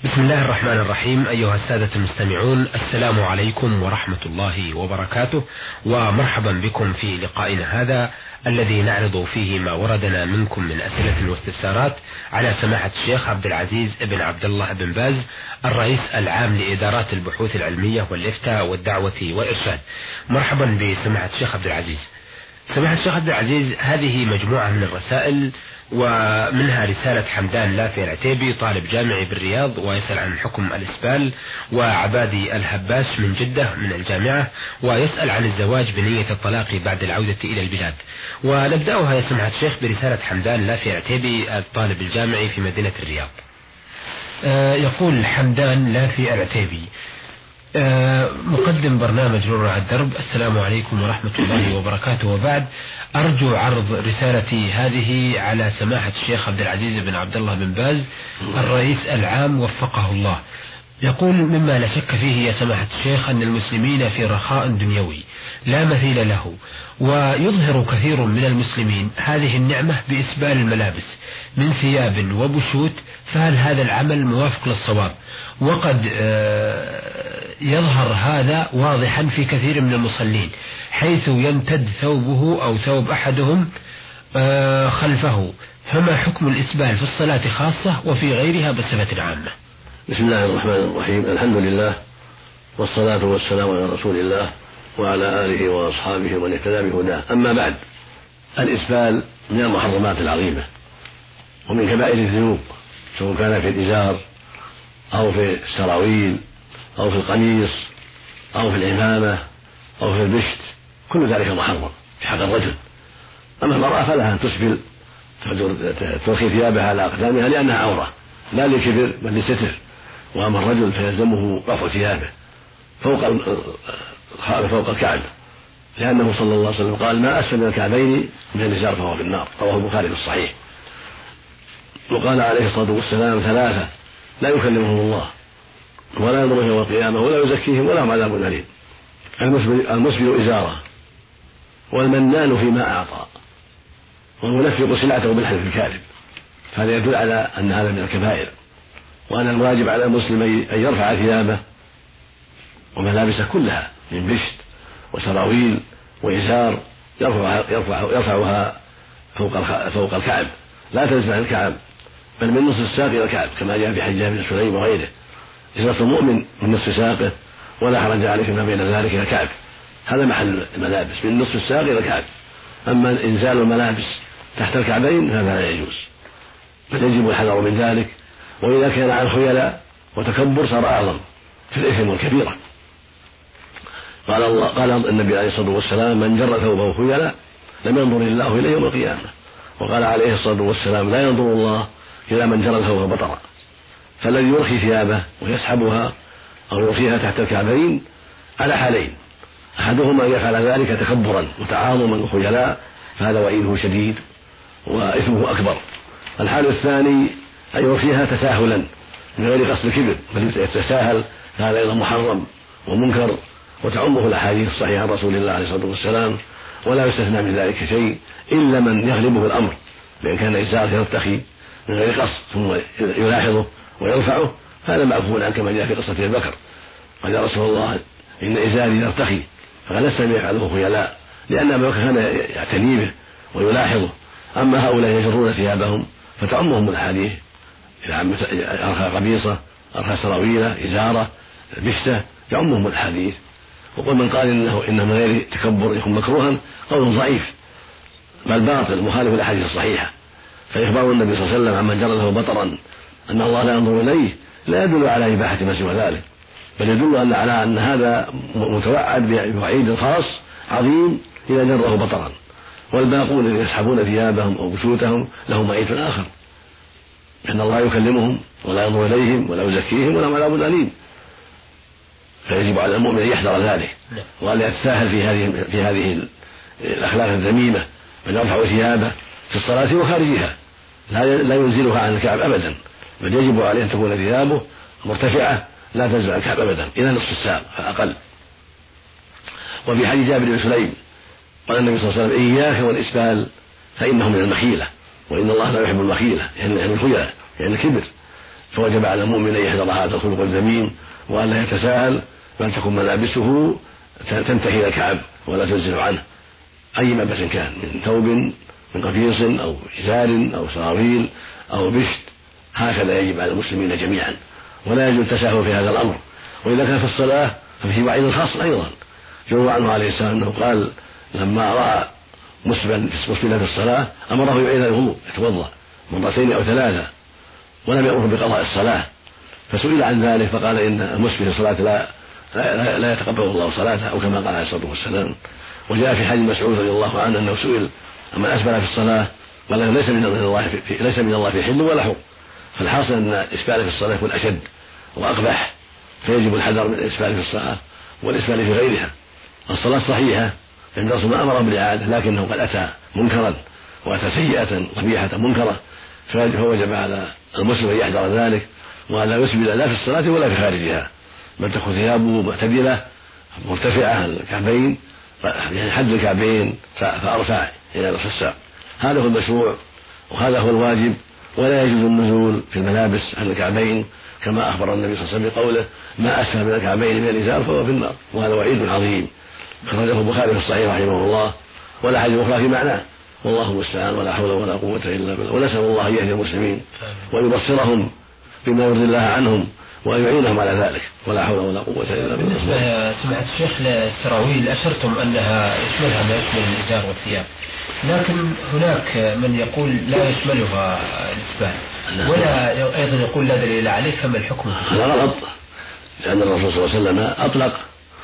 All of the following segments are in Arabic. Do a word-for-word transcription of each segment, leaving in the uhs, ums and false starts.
بسم الله الرحمن الرحيم. أيها السادة المستمعون، السلام عليكم ورحمة الله وبركاته، ومرحبا بكم في لقائنا هذا الذي نعرض فيه ما وردنا منكم من أسئلة واستفسارات على سماحة الشيخ عبد العزيز بن عبد الله بن باز، الرئيس العام لإدارات البحوث العلمية والإفتاء والدعوة والإرشاد. مرحبا بسماحة الشيخ عبد العزيز. سماحة الشيخ عبد العزيز، هذه مجموعة من الرسائل، ومنها رسالة حمدان لافي العتيبي طالب جامعي بالرياض ويسأل عن حكم الإسبال، وعبادي الهباس من جدة من الجامعة ويسأل عن الزواج بنية الطلاق بعد العودة إلى البلاد. ونبدأها يا سماحة الشيخ برسالة حمدان لافي العتيبي الطالب الجامعي في مدينة الرياض. آه يقول حمدان لافي العتيبي: آه مقدم برنامج نور على الدرب، السلام عليكم ورحمة الله وبركاته، وبعد أرجو عرض رسالتي هذه على سماحة الشيخ عبد العزيز بن عبد الله بن باز الرئيس العام وفقه الله. يقول: مما لا شك فيه يا سماحة الشيخ أن المسلمين في رخاء دنيوي لا مثيل له، ويظهر كثير من المسلمين هذه النعمة بإسبال الملابس من ثياب وبشوت، فهل هذا العمل موافق للصواب؟ وقد يظهر هذا واضحا في كثير من المصلين، حيث يمتد ثوبه أو ثوب أحدهم خلفه، فما حكم الإسبال في الصلاة خاصة وفي غيرها بصفة عامة؟ بسم الله الرحمن الرحيم، الحمد لله والصلاة والسلام على رسول الله وعلى آله وأصحابه ومن اهتدى بهداه. أما بعد، الإسبال من المحرمات العظيمة ومن كبائر الذنوب، سواء كان في الإزار أو في السراويل أو في القميص أو في العمامة أو في البشت، كل ذلك محرم في حق الرجل. أما المرأة فلها أن تسبل ترخي ثيابها على أقدامها لأنها عورة لا لكبر بل لستر، وأما الرجل فيلزمه رفع ثيابه فوق فوق الكعب، لأنه صلى الله عليه وسلم قال: ما أسفل من الكعبين من الإزار فهو في النار، رواه البخاري في الصحيح. وقال عليه الصلاة والسلام: ثلاثة لا يكلمهم الله ولا ينظر يوم القيامة ولا يزكيهم ولا هم عذاب أليم: المسبل إزاره، والمنان فيما أعطى، والمنفق سلعته بالحلف الكاذب. فهذا يدل على أن هذا من الكبائر، وأن الواجب على المسلم أن يرفع ثيابه وملابسه كلها من بشت وسراويل وإزار يرفعها, يرفع يرفعها فوق فوق الكعب، لا تنزل عن الكعب، بل من نصف الساق إلى الكعب، كما جاء في حجاج بن سليم وغيره: إزارة المؤمن من نصف ساقه ولا حرج عليه ما بين ذلك إلى الكعب. هذا محل الملابس من نصف الساق إلى الكعب. أما إنزال الملابس تحت الكعبين فهذا لا يجوز، بل يجب الحذر من ذلك، وإذا كان عن خيلاء وتكبر صار أعظم في الإثم والكبيرة. قال الله قال النبي عليه الصلاة والسلام: من جر ثوبه خيلاء لم ينظر الله إليه يوم القيامة. وقال عليه الصلاة والسلام: لا ينظر الله إلى من جر ثوبه بطرا. فالذي يرخي ثيابه ويسحبها أو يرخيها تحت الكعبين على حالين: أحدهما أن يفعل ذلك تكبرا وتعاظما وخيلاء، فهذا وعيده شديد وإثمه أكبر. الحال الثاني أن يرخيها تساهلا من غير قصد الكبر، بل يتساهل، هذا أيضا محرم ومنكر، وتعمه الأحاديث الصحيحة عن رسول الله عليه الصلاة والسلام، ولا يستثنى من ذلك شيء إلا من يغلبه الأمر، لأن كان إزاره يرتخي من غير قصد ثم يلاحظه ويرفعه، هذا معفو عنه، كما جاء في قصة أبي بكر: قال: يا رسول الله، إن إزاري يرتخي. فقال: لست يفعله خيلاء، لأن أبا بكر كان يعتني به ويلاحظه. أما هؤلاء يجرون ثيابهم فتعمهم الأحاديث: إذا أرخى قميصه، أرخى سراويله، إزاره، بشته، يعمهم الحديث. وقل من قال إنه إنه من غير تكبر يكون مكروها قول ضعيف بل باطل مخالف للأحاديث الصحيحة. فإخبار النبي صلى الله عليه وسلم عمن جر له بطرا أن الله لا ينظر إليه لا يدل على إباحة ما سوى ذلك، بل يدل أن على أن هذا متوعد بوعيد خاص عظيم إذا جره بطرا. والباقون الذين يسحبون ثيابهم أو بشوتهم لهم وعيد آخر، أن الله يكلمهم ولا ينظر إليهم ولا يزكيهم ولا هم عذاب أليم. فيجب على المؤمن أن يحذر ذلك، وأن يتساهل في هذه في هذه الأخلاق الذميمة، بل يرفع ثيابه في الصلاة وخارجها، لا ينزلها عن الكعب أبدا، بل يجب عليه أن تكون ثيابه مرتفعة لا تنزل عن الكعب أبدا إلى نصف الساق فأقل. وفي حديث جابر بن سليم قال النبي صلى الله عليه وسلم: إياك والإسبال فإنه من المخيلة، وإن الله لا يحب المخيلة، يعني الخيلاء، يعني الكبر. فوجب على المؤمن أن يحذر هذا الخلق الذميم وأن لا يتساهل، بل تكون ملابسه تنتهي إلى الكعب ولا تنزل عنه أي ملبس كان، من ثوب من قميص أو إزار أو سراويل أو بشت. هكذا يجب على المسلمين جميعا، ولا يجوز التساهل في هذا الأمر. وإذا كان في الصلاة ففيه وعيد خاص أيضا. يروى عنه عليه السلام أنه قال لما رأى مسبلا في الصلاة أمره يعيد الوضوء، يتوضأ مرتين أو ثلاثة، ولم يأمره بقضاء الصلاة. فسئل عن ذلك فقال إن المسبل في الصلاة لا, لا, لا يتقبل الله صلاته، أو كما قال عليه الصلاة والسلام. وجاء في حديث مسعود رضي الله عنه أنه سئل أما أسبل في الصلاة قال ليس من الله في ليس من الله في حل ولا حق. فالحاصل أن الإسبال في الصلاة يكون أشد وأقبح، فيجب الحذر من الإسبال في الصلاة والإسبال في غيرها. الصلاة صحيحة عند رسول الله أمر بالإعادة، لكنه قد أتى منكرا وأتى سيئة قبيحة منكرة، فوجب على المسلم أن يحذر ذلك وألا يسبل لا في الصلاة ولا في خارجها، بل تكون ثيابه معتدلة مرتفعة الكعبين، يعني حد الكعبين فأرفع إلى نصف الساق. هذا هو المشروع وهذا هو الواجب، ولا يجوز النزول في الملابس عن الكعبين كما أخبر النبي صلى الله عليه وسلم بقوله ما أسفل من الكعبين من الإزار فهو في النار، وهذا وعيد عظيم خرجه البخاري في الصحيح رحمه الله، ولا حديث أخرى في معناه، والله المستعان ولا حول ولا قوة إلا بالله. ونسأل الله أن يهدي المسلمين ويبصرهم بما يرضي الله عنهم وأن يعينهم على ذلك، ولا حول ولا قوة إلا بالله. بالنسبة سمعت الشيخ للسراويل أشرتم أنها يشملها ما يشمل الإزار والثياب، لكن هناك من يقول لا يشملها الإسبال، ولا أيضا يقول لا دليل عليه، فما الحكم؟ هذا غلط، لأن الرسول صلى الله عليه وسلم أطلق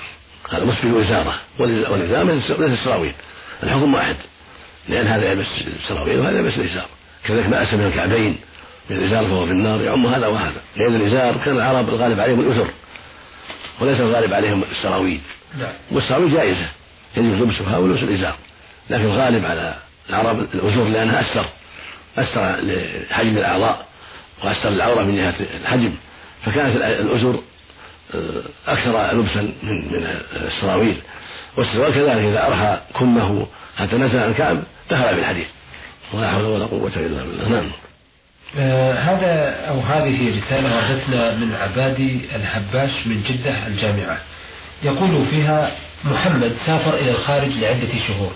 هذا مسبل إزارة، والإزار ليس السراويل، الحكم واحد، لأن هذا يلبس السراويل وهذا يلبس الإزار. كذلك ما أسفل من الكعبين من الإزار فهو في النار، يعم هذا وهذا، لأن الإزار كان العرب الغالب عليهم الأزر وليس الغالب عليهم السراويل، والسراويل جائزة يجب لبسها ولبس الإزار، لكن الغالب على العرب الأزر لأنها أستر أستر لحجم الأعضاء وأستر العورة من جهة الحجم، فكانت الأزر أكثر لبسا من من السراويل. والسراويل كذلك إذا أرخى كمه حتى نزل عن الكعب دخل في الحديث، ولا حول ولا قوة إلا بالله. نعم. آه هذا أو هذه رسالة وردتنا من عبادي الهباش من جدة الجامعة، يقول فيها محمد سافر إلى الخارج لعدة شهور،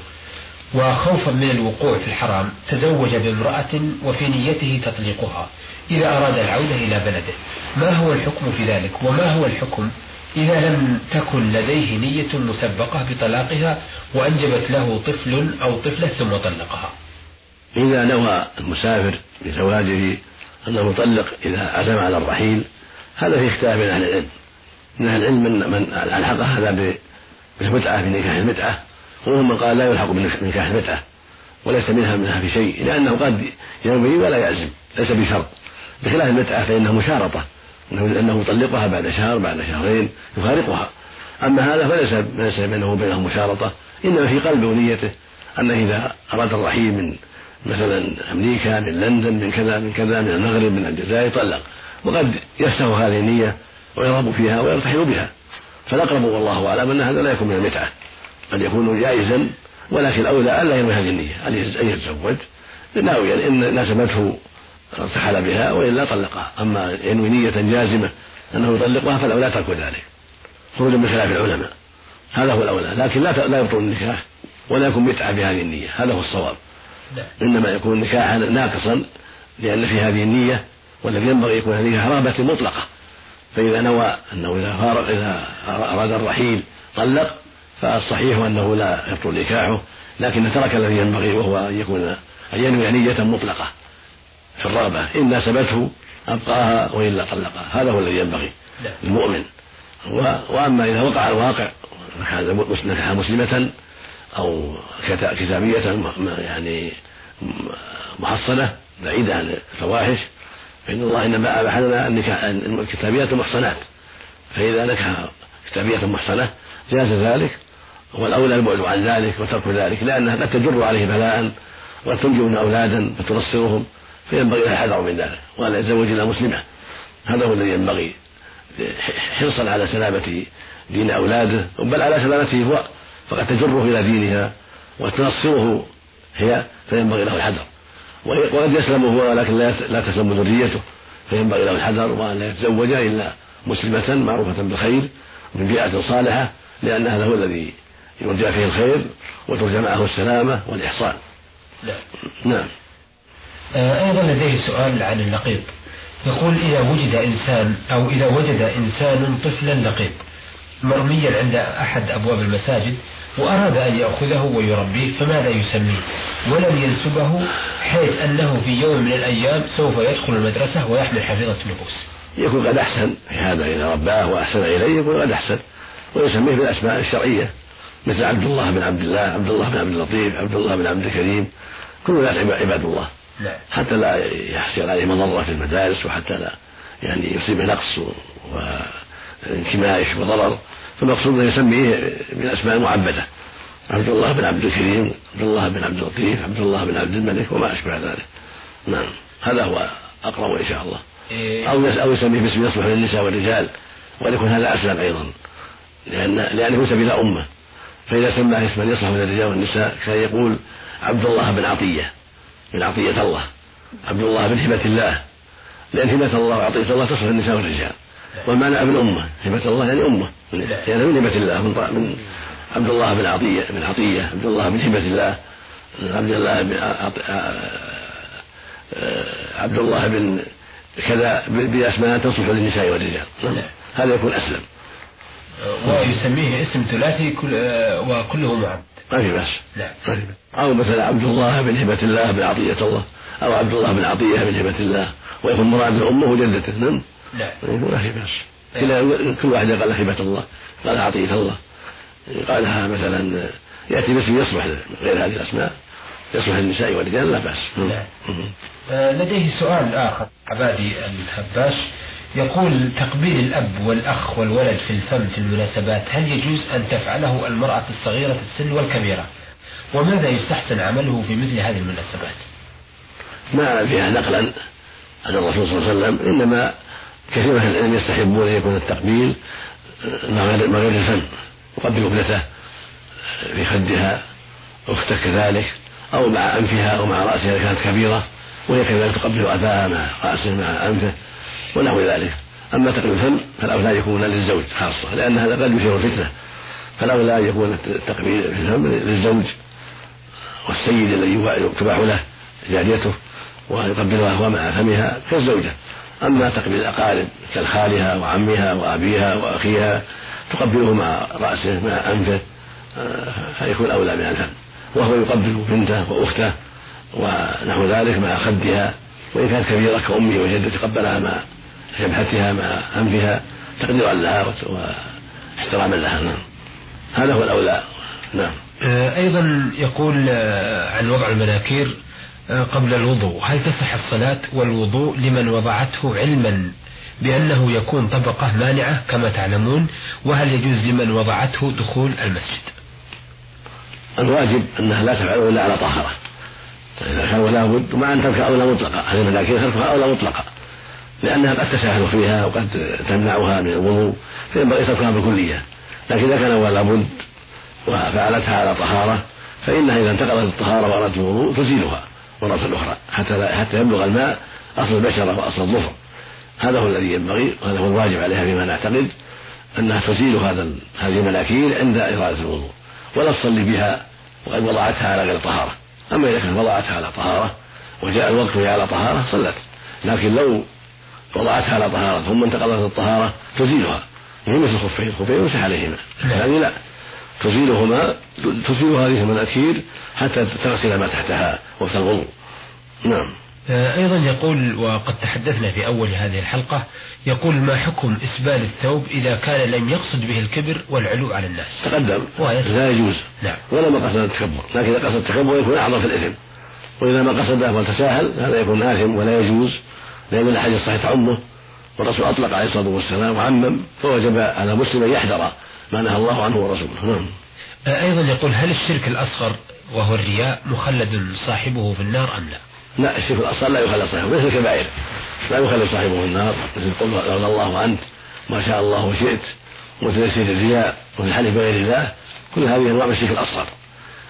وخوفا من الوقوع في الحرام تزوج بامرأة وفي نيته تطليقها إذا أراد العودة إلى بلده، ما هو الحكم في ذلك؟ وما هو الحكم إذا لم تكن لديه نية مسبقة بطلاقها وأنجبت له طفل أو طفلة ثم طلقها؟ إذا نوى المسافر بزواجه أنه يطلق إذا عزم على الرحيل، هذا في اختلاف بين أهل العلم. من أهل العلم من, من ألحق هذا بالمتعة بنكاح المتعة، ومنهم من قال لا يلحق بنكاح المتعة وليس منها منها في شيء، لأنه قد ينوي ولا يعزم، ليس بشرط، بخلاف المتعة فإنها مشارطة، أنه يطلقها بعد شهر بعد شهرين يفارقها. أما هذا فليس ليس بينه وبينه مشارطة، إنما في قلبه ونيته أنه إذا أراد الرحيل من مثلا أمريكا من لندن من كذا من كذا من المغرب من الجزائر يطلق، وقد يفسه هذه النية ويرغب فيها ويرتحل بها. فالأقرب والله أعلم أن هذا لا يكون من المتعة، قد يكون جائزا، ولكن الأولى ألا ينوي هذه النية أن يتزوج ناويا إن ناسبته ارتحل بها وإلا طلقها. أما ينوي نية جازمة أنه يطلقها فالأولى ترك ذلك خروجا من خلاف العلماء، هذا هو الأولى، لكن لا لا يبطل النكاح ولا يكون متعة بهذه النية، هذا هو الصواب. إنما يكون نكاحا ناقصا لأن في هذه النية، والذي ينبغي يكون هذه هرابة مطلقة، فإذا نوى أنه إذا فارق إذا أراد الرحيل طلق فالصحيح أنه لا يبطل نكاحه، لكن ترك الذي ينبغي وهو أن يكون أن ينوي نية مطلقة في الرغبة، إن ناسبته أبقاها وإلا طلقها، هذا هو الذي ينبغي المؤمن. وأما إذا وقع الواقع نكح مسلمة أو كتابية يعني محصنة بعيدة عن الفواحش، فإن الله إنما أباح لنا الكتابيات المحصنات، فإذا نكح كتابية محصنة جاز ذلك، والأولى البعد عن ذلك وترك ذلك، لأنها قد تجر عليه بلاء وتنجب أولادا فتنصرهم، فينبغي له الحذر من ذلك وأن يتزوج إلى مسلمة، هذا هو الذي ينبغي حرصا على سلامة دين أولاده، بل على سلامته هو، فقد تجره إلى دينها وتنصره هي، فينبغي له الحذر. وقد يسلم هو ولكن لا تسلم ذريته، فينبغي له الحذر وأن لا يتزوج إلا مسلمة معروفة بالخير من بيئة صالحة، لأن هذا هو الذي يرجى فيه الخير وترجى معه السلامة والإحصان. لا. نعم. أيضا لديه سؤال عن اللقيط، يقول إذا وجد إنسان أو إذا وجد إنسان طفلا لقيط مرميا عند أحد أبواب المساجد وأراد أن يأخذه ويربيه، فماذا يسميه ولم ينسبه حيث أنه في يوم من الأيام سوف يدخل المدرسة ويحمل حفيظة نفوس؟ يكون قد أحسن في هذا، إذا رباه وأحسن إليه يكون قد أحسن، ويسميه بالأسماء الشرعية مثل عبد الله بن عبد الله، عبد الله بن عبد اللطيف، عبد الله بن عبد الكريم، كل الناس عباد الله، حتى لا يحصل عليه مضرة في المدارس، وحتى لا يعني يصيبه نقص وانكماش وضرر، فالمقصود أن يسميه بالأسماء المعبدة، عبد الله بن عبد الكريم، عبد الله بن عبد اللطيف، عبد الله بن عبد الملك وما أشبه ذلك. نعم، هذا هو أقرب إن شاء الله. أو أو يسميه باسم يصلح للنساء والرجال، وليكن هذا أسلم أيضا، لأن لأنه ينسب إلى أمة، فإذا سماه اسما يصلح للرجال والنساء كان يقول عبد الله بن عطية، من عطية الله، عبد الله بن هبة الله، لأن هبة الله وعطية الله تصلح للنساء والرجال، والمعنى ابن أمة، هبة الله يعني أمة، يعني من هبة الله، من عبد الله بن عطية بن عطية، عبد الله بن هبة الله، عبد الله بن عبد الله بن كذا، بأسماء تصلح للنساء والرجال، هذا يكون أسلم. ويسميه اسم ثلاثي كل وكله معبد، ما في بس. أو مثلا عبد الله بن هبة الله بن عطية الله، أو عبد الله بن عطية بن هبة الله، ويكون مراد أمه وجدته. نعم. لا. ما في بس. كل واحد قال هبة الله، قال عطية الله، قالها مثلا يأتي باسم يصلح غير هذه الأسماء، يصلح للنساء والرجال لا بأس. لا. لديه سؤال آخر عبادي الهباش، يقول تقبيل الأب والأخ والولد في الفم في المناسبات هل يجوز أن تفعله المرأة الصغيرة في السن والكبيرة؟ وماذا يستحسن عمله في مثل هذه المناسبات؟ ما فيها نقلا عن الرسول صلى الله عليه وسلم، إنما كثير من العلم يستحبون أن يكون التقبيل مع غير الفم، يقبل ابنته في خدها، أخته كذلك، أو مع أنفها أو مع رأسها إذا كانت كبيرة، وهي كذلك تقبل أباها مع رأسه مع أنفه ونحو ذلك. أما تقبيل الفم فالأولى يكون للزوج خاصة، لأن هذا قد يثير الفتنة، فالأولى يكون التقبيل في الفم للزوج والسيد الذي تباح له جاريته ويقبلها هو مع فمها كالزوجة. أما تقبيل الأقارب كالخالها وعمها وأبيها وأخيها تقبله مع رأسه مع أنفه، فيكون أولى من الفم، وهو يقبل بنته وأخته ونحو ذلك مع خدها، وإن كانت كبيرة كأمه وجدته تقبلها مع جبهتها مع أنفها تقديرا لها واحتراما لها. نعم، هذا هو الأولى. نعم. أيضا يقول عن وضع المناكير قبل الوضوء، هل تصح الصلاة والوضوء لمن وضعته علما بأنه يكون طبقة مانعة كما تعلمون، وهل يجوز لمن وضعته دخول المسجد؟ الواجب أنها لا تفعله إلا على طهارة، إذا كان ولا بد، ومع أن تركها أولى مطلقة، هذه المناكير تركها أولى مطلقة، لأنها قد تساهل فيها وقد تمنعها من الوضوء، فينبغي تركها بالكلية. لكن إذا كان ولا بد وفعلتها على طهارة، فإنها إذا انتقلت الطهارة وأرادت الوضوء تزيلها مرة أخرى حتى حتى يبلغ الماء أصل البشرة وأصل الظفر. هذا هو الذي ينبغي، وهذا هو الواجب عليها فيما نعتقد، أنها تزيل هذا هذه المناكير عند إرادة الوضوء، ولا تصلي بها وقد وضعتها على غير طهارة. أما إذا كانت وضعتها على طهارة وجاء الوقت وهي على طهارة صلت، لكن لو وضعتها على طهارة ثم انتقلت الطهارة تزيلها، مثل الخفين، الخفين يمسح عليهما، هذه لا تزيلهما، تزيل هذه المناكير حتى تغسل ما تحتها وقت الوضوء. نعم. أيضا يقول، وقد تحدثنا في أول هذه الحلقة، يقول ما حكم إسبال الثوب إذا كان لم يقصد به الكبر والعلو على الناس؟ تقدم لا يجوز. نعم. ولا ما قصد التكبر، لكن إذا قصد التكبر يكون أعظم في الإثم، وإذا ما قصده والتساهل هذا يكون آثم ولا يجوز، لأن الحديث الصحيح تعمه، والرسول أطلق عليه الصلاة والسلام وعمم، فوجب على مسلم أن يحذر ما نهى الله عنه ورسوله. نعم. أيضا يقول هل الشرك الأصغر وهو الرياء مخلد صاحبه في النار أم لا؟ لا، الشرك الأصغر لا يخلد صاحبه، مثل الكبائر لا يخلد صاحبه في النار، مثل قل لولا الله أنت ما شاء الله وشئت، مثل يسير الرياء وفي الحلف بغير الله، كل هذه أنواع من الشرك الأصغر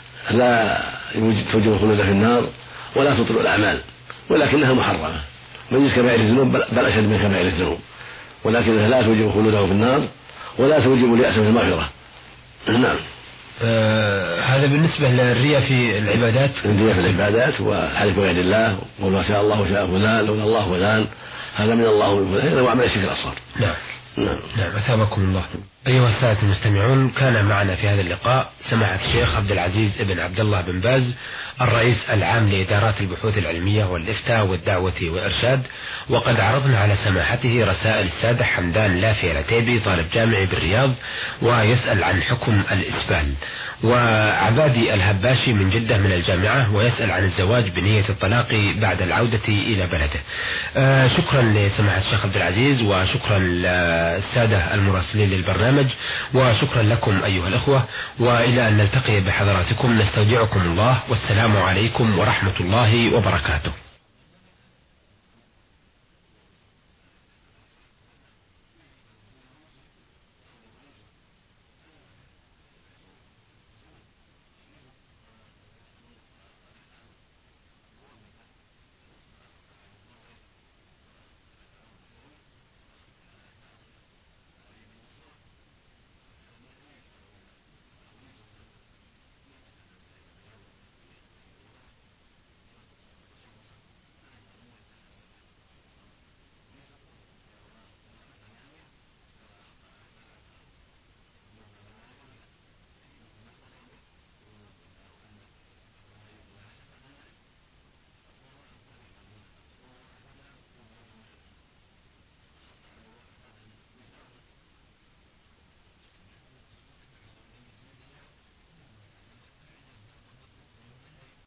لا توجب الخلود في النار ولا تطلع الأعمال، ولكنها محرمة، مجلس كبائر الذنوب بل أشد من كبائر الذنوب، ولكنها لا توجب خلوده في النار ولا توجب اليأس في المغفرة. نعم. آه هذا بالنسبة للرياء في العبادات. الرياء في العبادات والحلف بغير الله وقل ما شاء الله وشاء فلان لولا الله فلان، هذا من الله ومن فلان، هذا وعمل الشرك الأصغر. نعم. نعم. نعم أثابكم الله. أيها السادة المستمعون، كان معنا في هذا اللقاء سماحة الشيخ عبد العزيز بن عبد الله بن باز، الرئيس العام لإدارات البحوث العلمية والإفتاء والدعوة والإرشاد، وقد عرضنا على سماحته رسائل السادة حمدان لافي العتيبي طالب جامعي بالرياض ويسأل عن حكم الإسبال، وعبادي الهباشي من جدة من الجامعة ويسأل عن الزواج بنية الطلاق بعد العودة إلى بلده. آه شكرا لسماحة الشيخ عبد العزيز، وشكرا للسادة المراسلين للبرنامج، وشكرا لكم أيها الأخوة، وإلى أن نلتقي بحضراتكم نستودعكم الله، والسلام عليكم ورحمة الله وبركاته.